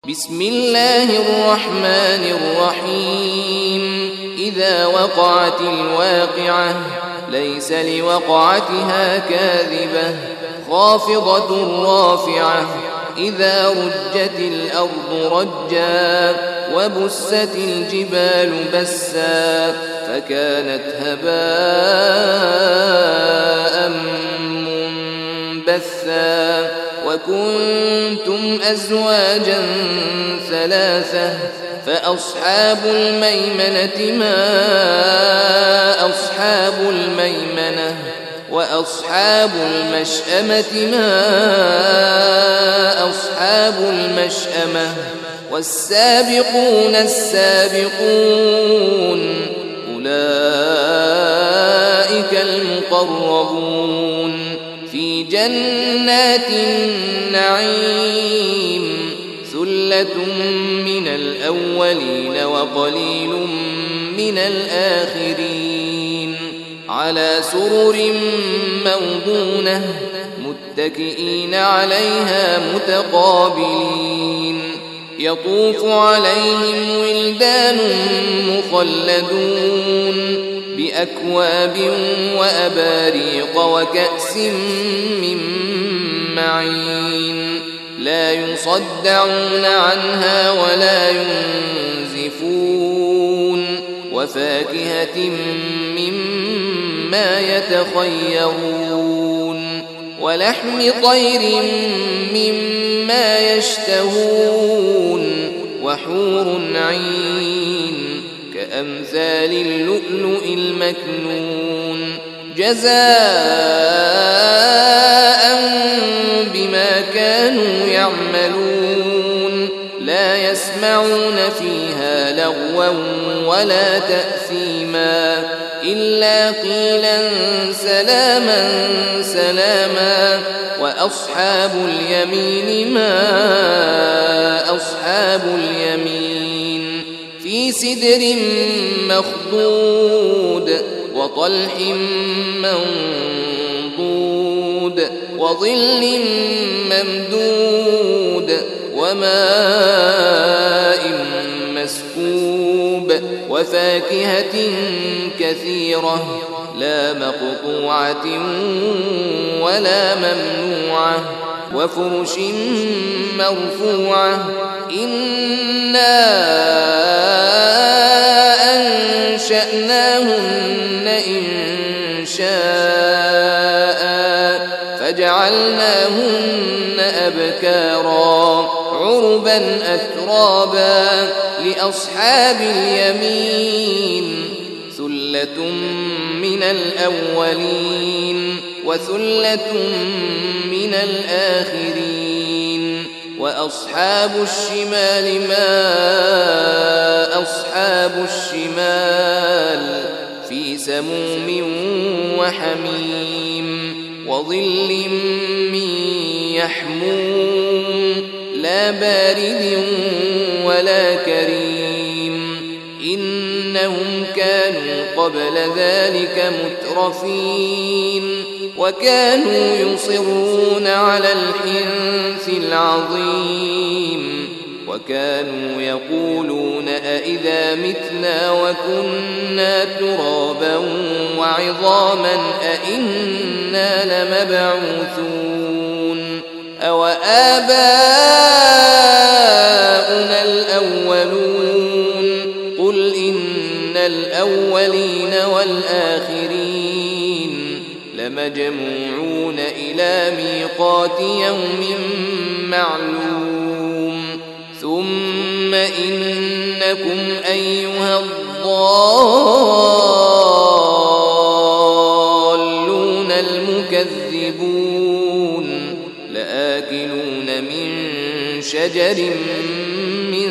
بسم الله الرحمن الرحيم إذا وقعت الواقعة ليس لوقعتها كاذبة خافضة رافعة إذا رجت الأرض رجا وبست الجبال بسا فكانت هباء منبثا وكنتم أزواجا ثلاثة فأصحاب الميمنة ما أصحاب الميمنة وأصحاب المشأمة ما أصحاب المشأمة والسابقون السابقون أولئك المقربون في جنات النعيم ثلة من الأولين وقليل من الآخرين على سرر موضونة متكئين عليها متقابلين يطوف عليهم ولدان مخلدون بأكواب وأباريق وكأس من معين لا يصدعون عنها ولا ينزفون وفاكهة مما يتخيرون ولحم طير مما يشتهون وحور عين كأمثال اللؤلؤ المكنون جزاء بما كانوا يعملون لا يسمعون فيها لغوا ولا تأثيما إلا قيلا سلاما سلاما وأصحاب اليمين ما أصحاب اليمين في سدر مخضود وطلح منضود وظل ممدود وماء مسكوب وفاكهة كثيرة لا مقطوعة ولا ممنوعة وفرش مرفوعة إنا أنشأناهن إنشاء فجعلناهن أبكارا عربا أترابا لأصحاب اليمين ثلة من الأولين وثلة من الآخرين وأصحاب الشمال ما أصحاب الشمال في سموم وحميم وظل من يحموم لا بارد ولا كريم إنهم كانوا قبل ذلك مترفين وكانوا يصرون على الحنث العظيم وكانوا يقولون أئذا متنا وكنا ترابا وعظاما أئنا لمبعوثون أو آباؤنا الأولون قل إن الأولين والآخرين لمجموعون إلى ميقات يوم معلوم ثم إنكم أيها الضالون المكذبون لآكلون من شجر من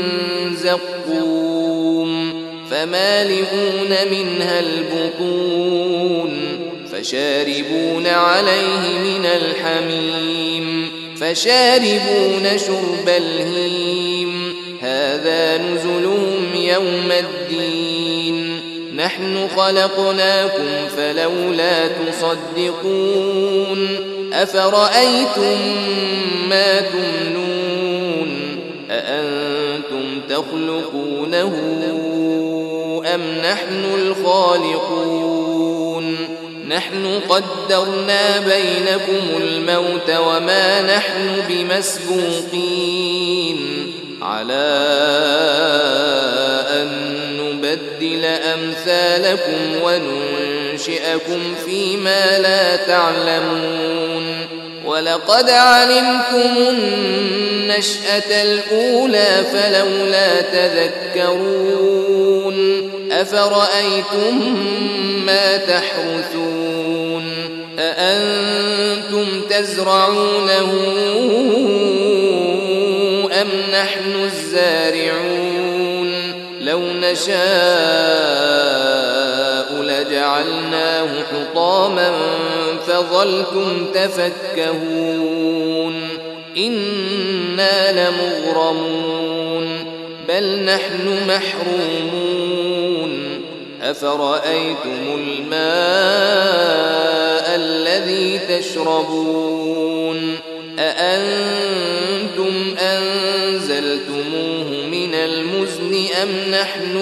زقوم فمالئون منها البطون فشاربون عليه من الحميم فشاربون شرب الهيم هذا نزلهم يوم الدين نحن خلقناكم فلولا تصدقون أفرأيتم ما تمنون أأنتم تخلقونه أم نحن الخالقون نحن قدرنا بينكم الموت وما نحن بمسبوقين على أن نبدل أمثالكم وننشئكم فيما لا تعلمون ولقد علمتم النشأة الأولى فلولا تذكرون أفرأيتم ما تحرثون أأنتم تزرعونه أم نحن الزارعون لو نشاء لجعلناه حطاما فظلتم تفكهون إنا لمغرمون بل نحن محرومون أفرأيتم الماء الذي تشربون أأنتم أنزلتموه من المزن أم نحن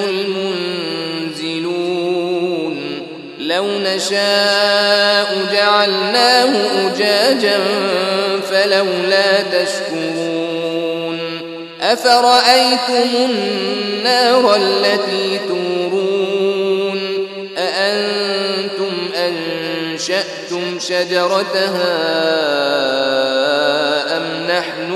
المنزلون لو نشاء جعلناه أجاجا فلولا تشكرون أفرأيتم النار التي تورون أأنتم أنشأتم شجرتها أم نحن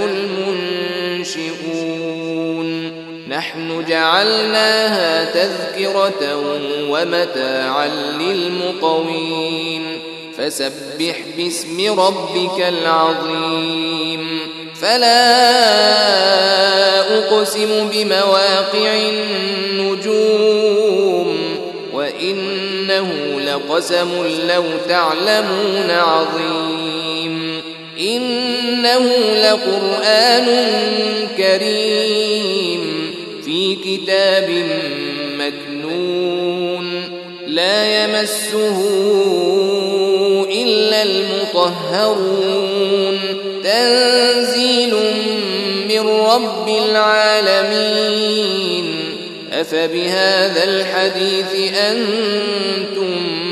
المنشئون نحن جعلناها تذكرة ومتاعا للمقوين فسبح باسم ربك العظيم فلا أقسم بمواقع النجوم وإنه لقسم لو تعلمون عظيم إنه لقرآن كريم في كتاب مكنون لا يمسه إلا المطهرون تنزيل من رب العالمين أفبهذا الحديث أنتم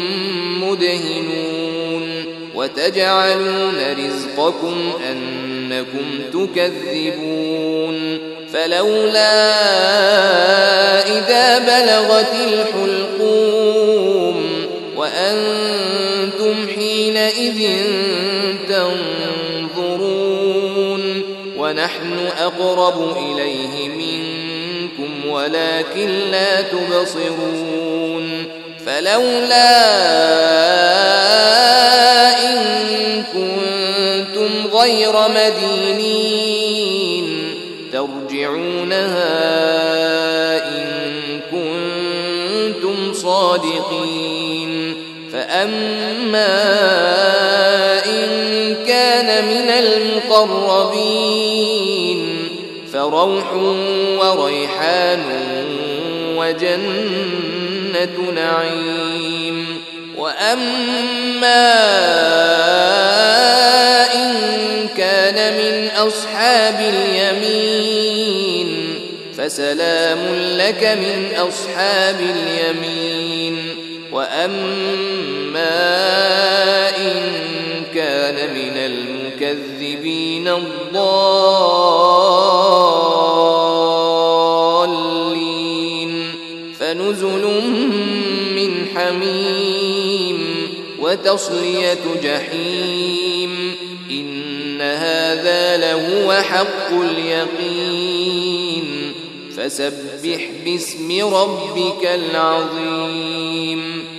مدهنون وتجعلون رزقكم أنكم تكذبون فلولا إذا بلغت الحلقوم وأنتم حينئذ تنظرون ونحن أقرب إليه منكم ولكن لا تبصرون فلولا إن كنتم غير مدينين ترجعونها إن كنتم صادقين فأما إن كان من المقربين فروح وريحان وجنة نعيم وأما إن كان من أصحاب اليمين فسلام لك من أصحاب اليمين وأما إن كان من المكذبين الضالين فنزل من حميم وتصلية جحيم إن هذا لهو حق اليقين فسبح باسم ربك العظيم